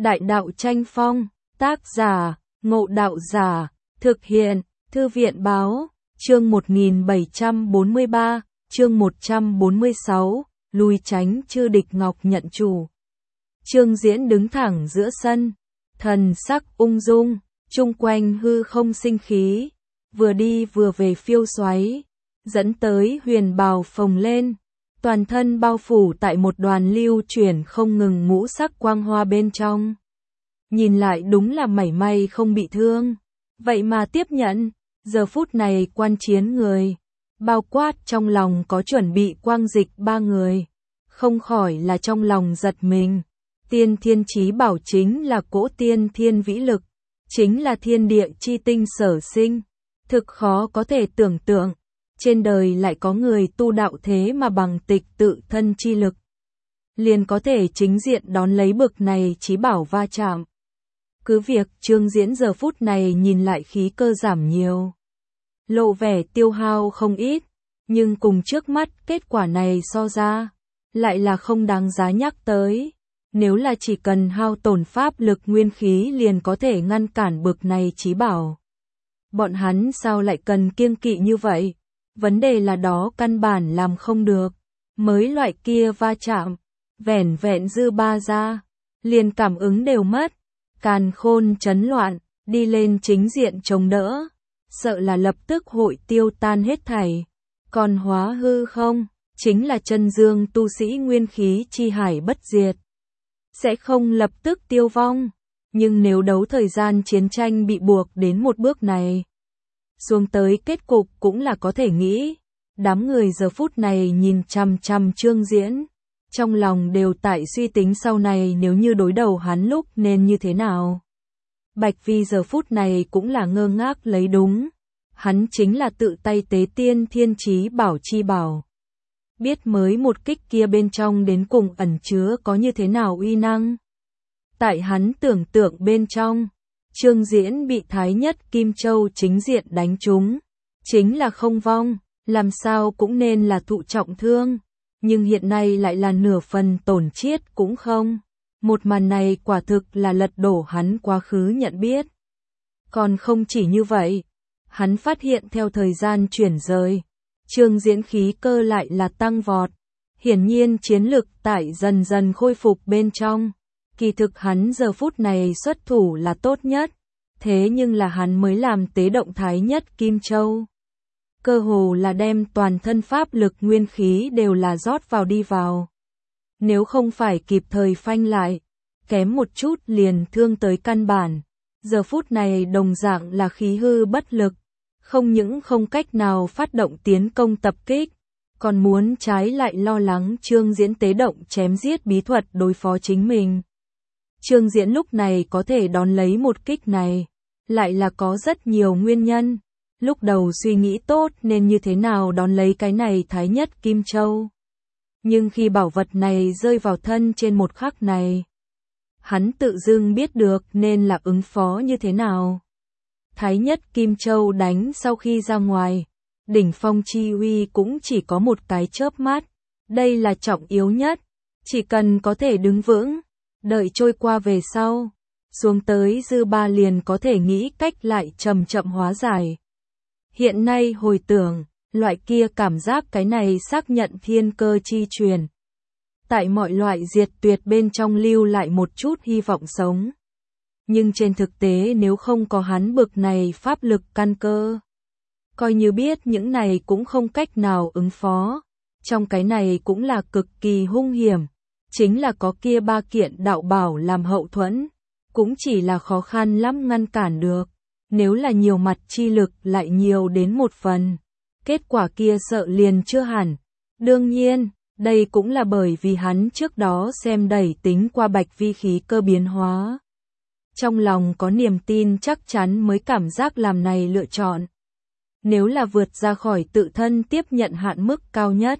Đại đạo tranh phong, tác giả, Ngộ Đạo Giả, thực hiện, Thư viện báo, chương 1743, chương 146, lui tránh chư địch ngọc nhận chủ. Trương Diễn đứng thẳng giữa sân, thần sắc ung dung, chung quanh hư không sinh khí, vừa đi vừa về phiêu xoáy, dẫn tới huyền bào phồng lên, toàn thân bao phủ tại một đoàn lưu chuyển không ngừng ngũ sắc quang hoa bên trong. Nhìn lại đúng là mảy may không bị thương, vậy mà tiếp nhận, giờ phút này quan chiến người, bao quát trong lòng có chuẩn bị quang dịch ba người, không khỏi là trong lòng giật mình. Tiên thiên chí bảo chính là cỗ tiên thiên vĩ lực, chính là thiên địa chi tinh sở sinh, thực khó có thể tưởng tượng, trên đời lại có người tu đạo thế mà bằng tịch tự thân chi lực, liền có thể chính diện đón lấy bực này chí bảo va chạm. Cứ việc Trương Diễn giờ phút này nhìn lại khí cơ giảm nhiều, lộ vẻ tiêu hao không ít, nhưng cùng trước mắt kết quả này so ra, lại là không đáng giá nhắc tới. Nếu là chỉ cần hao tổn pháp lực nguyên khí liền có thể ngăn cản bực này chí bảo, bọn hắn sao lại cần kiêng kỵ như vậy? Vấn đề là đó căn bản làm không được. Mới loại kia va chạm, vẻn vẹn dư ba ra, liền cảm ứng đều mất, càn khôn chấn loạn, đi lên chính diện chống đỡ, sợ là lập tức hội tiêu tan hết thảy. Còn hóa hư không, chính là chân dương tu sĩ nguyên khí chi hải bất diệt, sẽ không lập tức tiêu vong, nhưng nếu đấu thời gian chiến tranh bị buộc đến một bước này, xuống tới kết cục cũng là có thể nghĩ. Đám người giờ phút này nhìn chằm chằm Trương Diễn, trong lòng đều tại suy tính sau này nếu như đối đầu hắn lúc nên như thế nào. Bạch Vi giờ phút này cũng là ngơ ngác lấy đúng, hắn chính là tự tay tế tiên thiên chí bảo chi bảo. Biết mới một kích kia bên trong đến cùng ẩn chứa có như thế nào uy năng. Tại hắn tưởng tượng bên trong, Trương Diễn bị Thái Nhất Kim Châu chính diện đánh trúng, chính là không vong, làm sao cũng nên là thụ trọng thương, nhưng hiện nay lại là nửa phần tổn chiết cũng không. Một màn này quả thực là lật đổ hắn quá khứ nhận biết. Còn không chỉ như vậy, hắn phát hiện theo thời gian chuyển rời, Trương Diễn khí cơ lại là tăng vọt, hiển nhiên chiến lực tại dần dần khôi phục bên trong. Kỳ thực hắn giờ phút này xuất thủ là tốt nhất, thế nhưng là hắn mới làm tế động Thái Nhất Kim Châu. Cơ hồ là đem toàn thân pháp lực nguyên khí đều là rót vào đi vào. Nếu không phải kịp thời phanh lại, kém một chút liền thương tới căn bản. Giờ phút này đồng dạng là khí hư bất lực, không những không cách nào phát động tiến công tập kích, còn muốn trái lại lo lắng Trương Diễn tế động chém giết bí thuật đối phó chính mình. Trương Diễn lúc này có thể đón lấy một kích này, lại là có rất nhiều nguyên nhân. Lúc đầu suy nghĩ tốt nên như thế nào đón lấy cái này Thái Nhất Kim Châu. Nhưng khi bảo vật này rơi vào thân trên một khắc này, hắn tự dưng biết được nên là ứng phó như thế nào. Thái Nhất Kim Châu đánh sau khi ra ngoài, đỉnh phong chi uy cũng chỉ có một cái chớp mắt. Đây là trọng yếu nhất, chỉ cần có thể đứng vững, đợi trôi qua về sau, xuống tới dư ba liền có thể nghĩ cách lại chậm chậm hóa giải. Hiện nay hồi tưởng, loại kia cảm giác cái này xác nhận thiên cơ chi truyền. Tại mọi loại diệt tuyệt bên trong lưu lại một chút hy vọng sống. Nhưng trên thực tế nếu không có hắn bực này pháp lực căn cơ, coi như biết những này cũng không cách nào ứng phó. Trong cái này cũng là cực kỳ hung hiểm, chính là có kia ba kiện đạo bảo làm hậu thuẫn, cũng chỉ là khó khăn lắm ngăn cản được. Nếu là nhiều mặt chi lực lại nhiều đến một phần, kết quả kia sợ liền chưa hẳn. Đương nhiên, đây cũng là bởi vì hắn trước đó xem đẩy tính qua Bạch Vi khí cơ biến hóa. Trong lòng có niềm tin chắc chắn mới cảm giác làm này lựa chọn. Nếu là vượt ra khỏi tự thân tiếp nhận hạn mức cao nhất,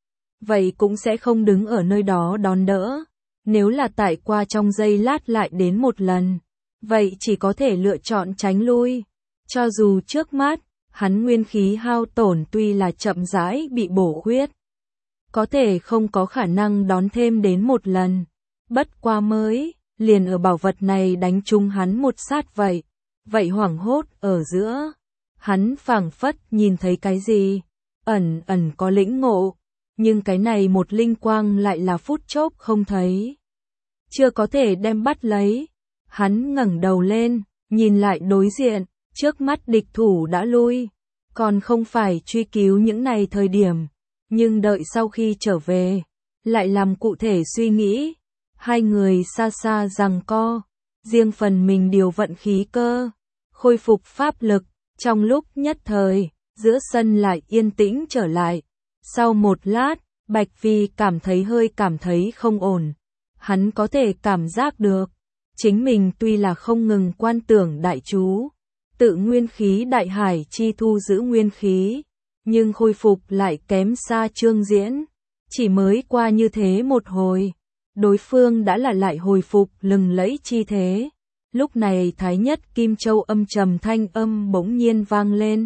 vậy cũng sẽ không đứng ở nơi đó đón đỡ. Nếu là tại qua trong giây lát lại đến một lần, vậy chỉ có thể lựa chọn tránh lui. Cho dù trước mắt, hắn nguyên khí hao tổn tuy là chậm rãi bị bổ khuyết, có thể không có khả năng đón thêm đến một lần. Bất qua mới liền ở bảo vật này đánh trúng hắn một sát vậy. Vậy hoảng hốt ở giữa, hắn phảng phất nhìn thấy cái gì, ẩn ẩn có lĩnh ngộ, nhưng cái này một linh quang lại là phút chốc không thấy. Chưa có thể đem bắt lấy, hắn ngẩng đầu lên, nhìn lại đối diện, trước mắt địch thủ đã lui, còn không phải truy cứu những này thời điểm, nhưng đợi sau khi trở về, lại làm cụ thể suy nghĩ. Hai người xa xa giằng co, riêng phần mình điều vận khí cơ, khôi phục pháp lực, trong lúc nhất thời, giữa sân lại yên tĩnh trở lại. Sau một lát, Bạch Phi cảm thấy không ổn. Hắn có thể cảm giác được, chính mình tuy là không ngừng quan tưởng đại chú, tự nguyên khí đại hải chi thu giữ nguyên khí, nhưng khôi phục lại kém xa Trương Diễn. Chỉ mới qua như thế một hồi, đối phương đã là lại hồi phục lừng lẫy chi thế. Lúc này Thái Nhất Kim Châu âm trầm thanh âm bỗng nhiên vang lên.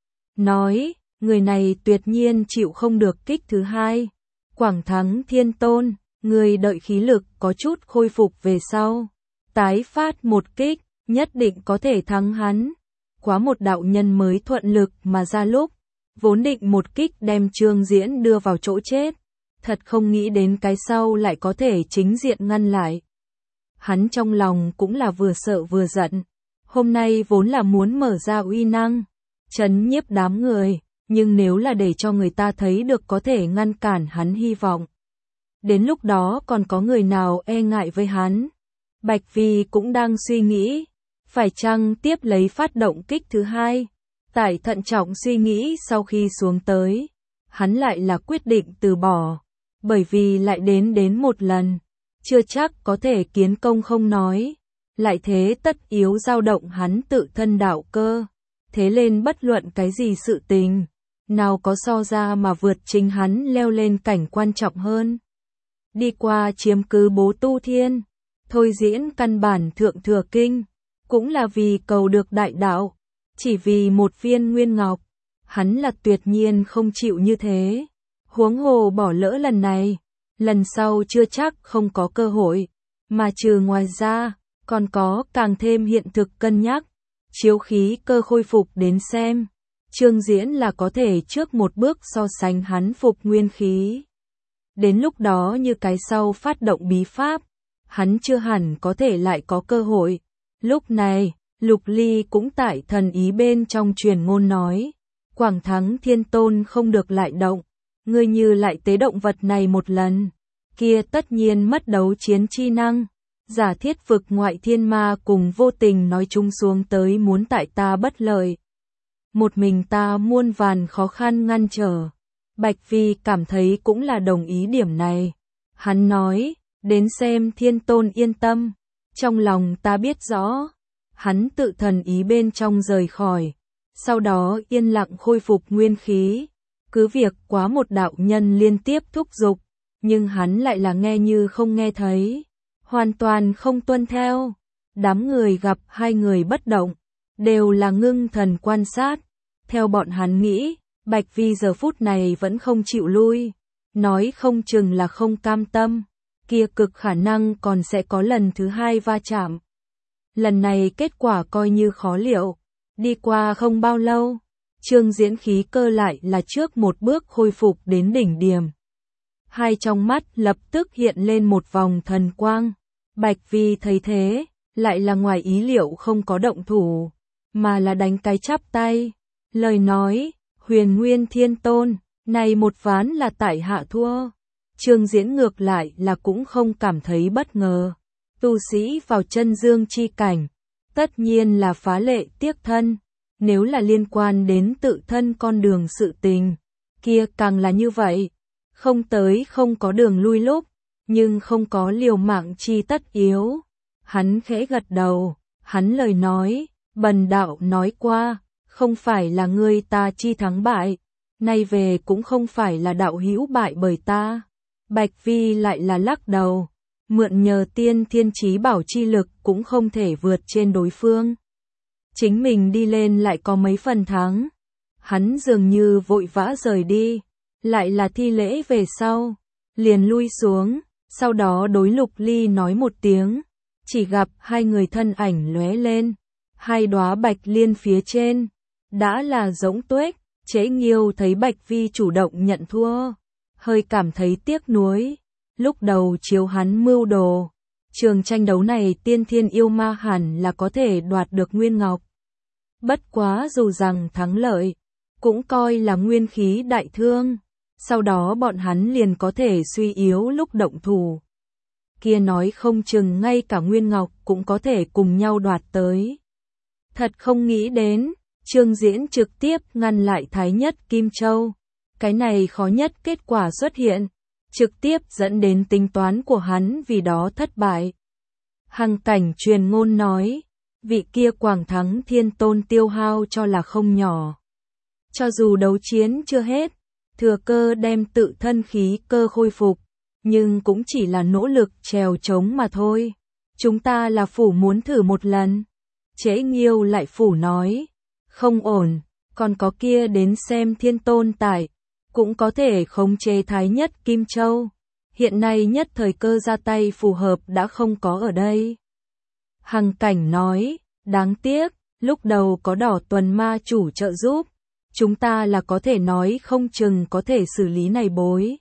Nói, người này tuyệt nhiên chịu không được kích thứ hai. Quảng Thắng Thiên Tôn, người đợi khí lực có chút khôi phục về sau. Tái phát một kích, nhất định có thể thắng hắn. Quá một đạo nhân mới thuận lực mà ra lúc, vốn định một kích đem Trương Diễn đưa vào chỗ chết. Thật không nghĩ đến cái sau lại có thể chính diện ngăn lại. Hắn trong lòng cũng là vừa sợ vừa giận. Hôm nay vốn là muốn mở ra uy năng, trấn nhiếp đám người, nhưng nếu là để cho người ta thấy được có thể ngăn cản hắn hy vọng. Đến lúc đó còn có người nào e ngại với hắn. Bạch Phi cũng đang suy nghĩ, phải chăng tiếp lấy phát động kích thứ hai. Tại thận trọng suy nghĩ sau khi xuống tới, hắn lại là quyết định từ bỏ. Bởi vì lại đến một lần, chưa chắc có thể kiến công không nói, lại thế tất yếu dao động hắn tự thân đạo cơ. Thế lên bất luận cái gì sự tình, nào có so ra mà vượt chính hắn leo lên cảnh quan trọng hơn. Đi qua chiếm cứ Bố Tu Thiên, thôi diễn căn bản thượng thừa kinh, cũng là vì cầu được đại đạo, chỉ vì một viên nguyên ngọc, hắn là tuyệt nhiên không chịu như thế. Huống hồ bỏ lỡ lần này, lần sau chưa chắc không có cơ hội, mà trừ ngoài ra, còn có càng thêm hiện thực cân nhắc, chiếu khí cơ khôi phục đến xem. Trương Diễn là có thể trước một bước so sánh hắn phục nguyên khí. Đến lúc đó như cái sau phát động bí pháp, hắn chưa hẳn có thể lại có cơ hội. Lúc này, Lục Ly cũng tại thần ý bên trong truyền ngôn nói, Quảng Thắng Thiên Tôn không được lại động. Ngươi như lại tế động vật này một lần, kia tất nhiên mất đấu chiến chi năng. Giả thiết vực ngoại thiên ma cùng vô tình nói chung xuống tới muốn tại ta bất lợi. Một mình ta muôn vàn khó khăn ngăn trở. Bạch Phi cảm thấy cũng là đồng ý điểm này. Hắn nói, đến xem Thiên Tôn yên tâm. Trong lòng ta biết rõ. Hắn tự thần ý bên trong rời khỏi. Sau đó yên lặng khôi phục nguyên khí. Cứ việc quá một đạo nhân liên tiếp thúc giục, nhưng hắn lại là nghe như không nghe thấy, hoàn toàn không tuân theo. Đám người gặp hai người bất động, đều là ngưng thần quan sát. Theo bọn hắn nghĩ, Bạch Phi giờ phút này vẫn không chịu lui, nói không chừng là không cam tâm, kia cực khả năng còn sẽ có lần thứ hai va chạm. Lần này kết quả coi như khó liệu, đi qua không bao lâu. Trương Diễn khí cơ lại là trước một bước khôi phục đến đỉnh điểm. Hai trong mắt lập tức hiện lên một vòng thần quang. Bạch Phi thấy thế, lại là ngoài ý liệu không có động thủ, mà là đánh cái chắp tay. Lời nói, Huyền Nguyên Thiên Tôn, này một ván là tại hạ thua. Trương Diễn ngược lại là cũng không cảm thấy bất ngờ. Tu sĩ vào chân dương chi cảnh, tất nhiên là phá lệ tiếc thân. Nếu là liên quan đến tự thân con đường sự tình, kia càng là như vậy. Không tới không có đường lui lúc, nhưng không có liều mạng chi tất yếu. Hắn khẽ gật đầu, hắn lời nói, bần đạo nói qua, không phải là ngươi ta chi thắng bại, nay về cũng không phải là đạo hữu bại bởi ta. Bạch Phi lại là lắc đầu, mượn nhờ tiên thiên chí bảo chi lực cũng không thể vượt trên đối phương. Chính mình đi lên lại có mấy phần thắng. Hắn dường như vội vã rời đi, lại là thi lễ về sau, liền lui xuống, sau đó đối Lục Ly nói một tiếng, chỉ gặp hai người thân ảnh lóe lên, hai đóa bạch liên phía trên, đã là Rỗng Tuếch. Chế Nghiêu thấy Bạch Vi chủ động nhận thua, hơi cảm thấy tiếc nuối, lúc đầu chiếu hắn mưu đồ, trường tranh đấu này tiên thiên yêu ma hẳn là có thể đoạt được Nguyên Ngọc. Bất quá dù rằng thắng lợi, cũng coi là nguyên khí đại thương, sau đó bọn hắn liền có thể suy yếu lúc động thủ. Kia nói không chừng ngay cả Nguyên Ngọc cũng có thể cùng nhau đoạt tới. Thật không nghĩ đến, Trương Diễn trực tiếp ngăn lại Thái Nhất Kim Châu. Cái này khó nhất kết quả xuất hiện, trực tiếp dẫn đến tính toán của hắn vì đó thất bại. Hằng Cảnh truyền ngôn nói, vị kia Quảng Thắng Thiên Tôn tiêu hao cho là không nhỏ. Cho dù đấu chiến chưa hết, thừa cơ đem tự thân khí cơ khôi phục, nhưng cũng chỉ là nỗ lực trèo trống mà thôi. Chúng ta là phủ muốn thử một lần. Chế Nghiêu lại phủ nói, không ổn, còn có kia đến xem Thiên Tôn tại, cũng có thể khống chế Thái Nhất Kim Châu. Hiện nay nhất thời cơ ra tay phù hợp đã không có ở đây. Hằng Cảnh nói, đáng tiếc, lúc đầu có Đỏ Tuần ma chủ trợ giúp, chúng ta là có thể nói không chừng có thể xử lý này bối.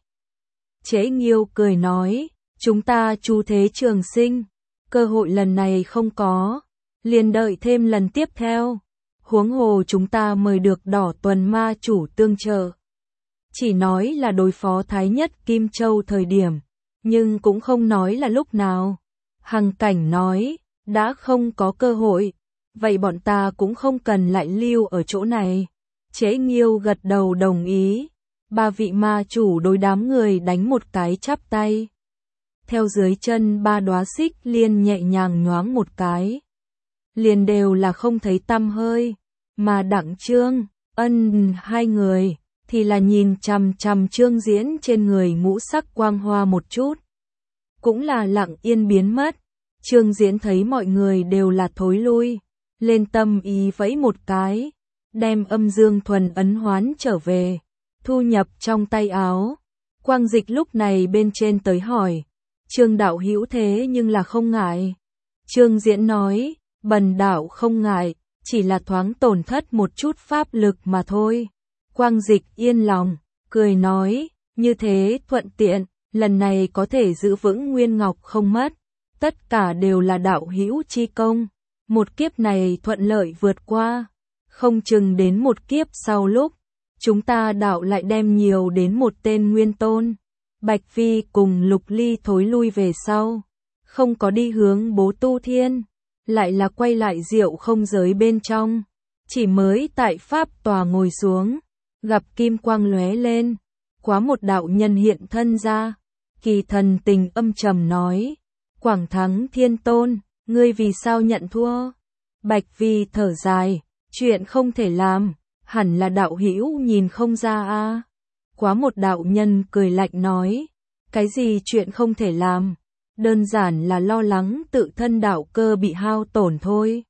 Chế Nghiêu cười nói, chúng ta chu thế trường sinh, cơ hội lần này không có, liền đợi thêm lần tiếp theo. Huống hồ chúng ta mời được Đỏ Tuần ma chủ tương trợ. Chỉ nói là đối phó Thái Nhất Kim Châu thời điểm, nhưng cũng không nói là lúc nào. Hằng Cảnh nói, đã không có cơ hội, vậy bọn ta cũng không cần lại lưu ở chỗ này. Chế Nghiêu gật đầu đồng ý, ba vị ma chủ đối đám người đánh một cái chắp tay. Theo dưới chân ba đóa xích liên nhẹ nhàng nhoáng một cái, liền đều là không thấy tăm hơi, mà Đặng Trương, Ân hai người thì là nhìn chằm chằm Trương Diễn trên người ngũ sắc quang hoa một chút, cũng là lặng yên biến mất. Trương Diễn thấy mọi người đều là thối lui, lên tâm ý vẫy một cái, đem âm dương thuần ấn hoán trở về, thu nhập trong tay áo. Quang Dịch lúc này bên trên tới hỏi, Trương đạo hữu thế nhưng là không ngại. Trương Diễn nói, bần đạo không ngại, chỉ là thoáng tổn thất một chút pháp lực mà thôi. Quang Dịch yên lòng, cười nói, như thế thuận tiện, lần này có thể giữ vững Nguyên Ngọc không mất, tất cả đều là đạo hữu chi công. Một kiếp này thuận lợi vượt qua, không chừng đến một kiếp sau lúc, chúng ta đạo lại đem nhiều đến một tên Nguyên Tôn. Bạch Phi cùng Lục Ly thối lui về sau, không có đi hướng Bố Tu Thiên, lại là quay lại Diệu Không Giới bên trong, chỉ mới tại pháp tòa ngồi xuống, gặp kim quang lóe lên, quá một đạo nhân hiện thân ra, Kỳ Thần tình âm trầm nói, Quảng Thắng Thiên Tôn, ngươi vì sao nhận thua? Bạch Vi thở dài, chuyện không thể làm, hẳn là đạo hữu nhìn không ra a. Quá một đạo nhân cười lạnh nói, cái gì chuyện không thể làm, đơn giản là lo lắng tự thân đạo cơ bị hao tổn thôi.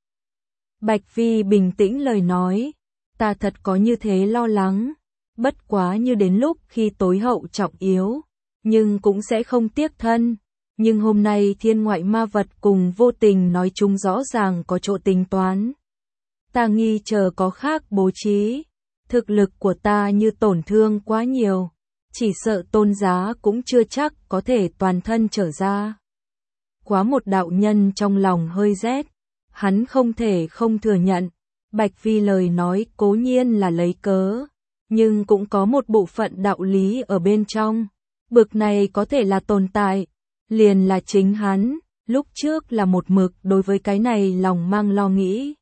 Bạch Vi bình tĩnh lời nói, ta thật có như thế lo lắng, bất quá như đến lúc khi tối hậu trọng yếu, nhưng cũng sẽ không tiếc thân. Nhưng hôm nay thiên ngoại ma vật cùng vô tình nói chung rõ ràng có chỗ tính toán. Ta nghi chờ có khác bố trí, thực lực của ta như tổn thương quá nhiều, chỉ sợ Tôn giá cũng chưa chắc có thể toàn thân trở ra. Quá một đạo nhân trong lòng hơi rét, hắn không thể không thừa nhận, Bạch Vi lời nói cố nhiên là lấy cớ, nhưng cũng có một bộ phận đạo lý ở bên trong, bực này có thể là tồn tại. Liền là chính hắn, lúc trước là một mực đối với cái này lòng mang lo nghĩ.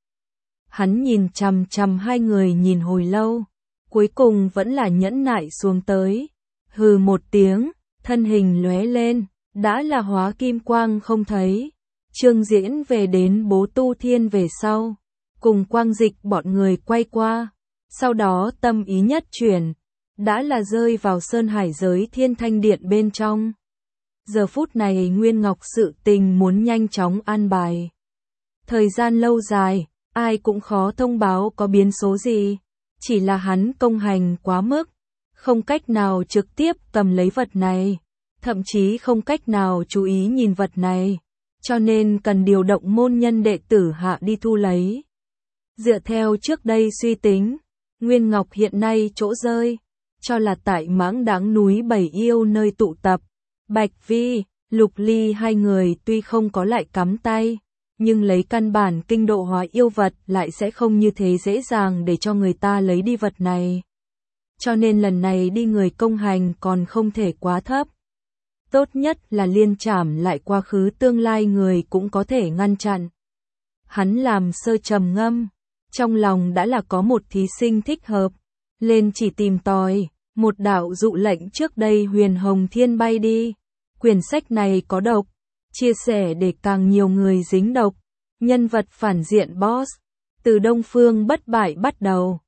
Hắn nhìn chằm chằm hai người nhìn hồi lâu, cuối cùng vẫn là nhẫn nại xuống tới. Hừ một tiếng, thân hình lóe lên, đã là hóa kim quang không thấy. Trương Diễn về đến Bố Tu Thiên về sau, cùng Quang Dịch bọn người quay qua, sau đó tâm ý nhất chuyển, đã là rơi vào Sơn Hải giới Thiên Thanh Điện bên trong. Giờ phút này Nguyên Ngọc sự tình muốn nhanh chóng an bài. Thời gian lâu dài, ai cũng khó thông báo có biến số gì, chỉ là hắn công hành quá mức, không cách nào trực tiếp cầm lấy vật này, thậm chí không cách nào chú ý nhìn vật này. cho nên cần điều động môn nhân đệ tử hạ đi thu lấy. Dựa theo trước đây suy tính, Nguyên Ngọc hiện nay chỗ rơi, cho là tại Mãng Đãng núi Bảy Yêu nơi tụ tập. Bạch Vi, Lục Ly hai người tuy không có lại cắm tay, nhưng lấy căn bản kinh độ hóa yêu vật lại sẽ không như thế dễ dàng để cho người ta lấy đi vật này. Cho nên lần này đi người công hành còn không thể quá thấp. Tốt nhất là liên trảm lại quá khứ tương lai người cũng có thể ngăn chặn. Hắn làm sơ trầm ngâm, trong lòng đã là có một thí sinh thích hợp, lên chỉ tìm tòi, một đạo dụ lệnh trước đây Huyền Hồng Thiên bay đi. Quyển sách này có độc, chia sẻ để càng nhiều người dính độc, nhân vật phản diện boss, từ Đông Phương Bất Bại bắt đầu.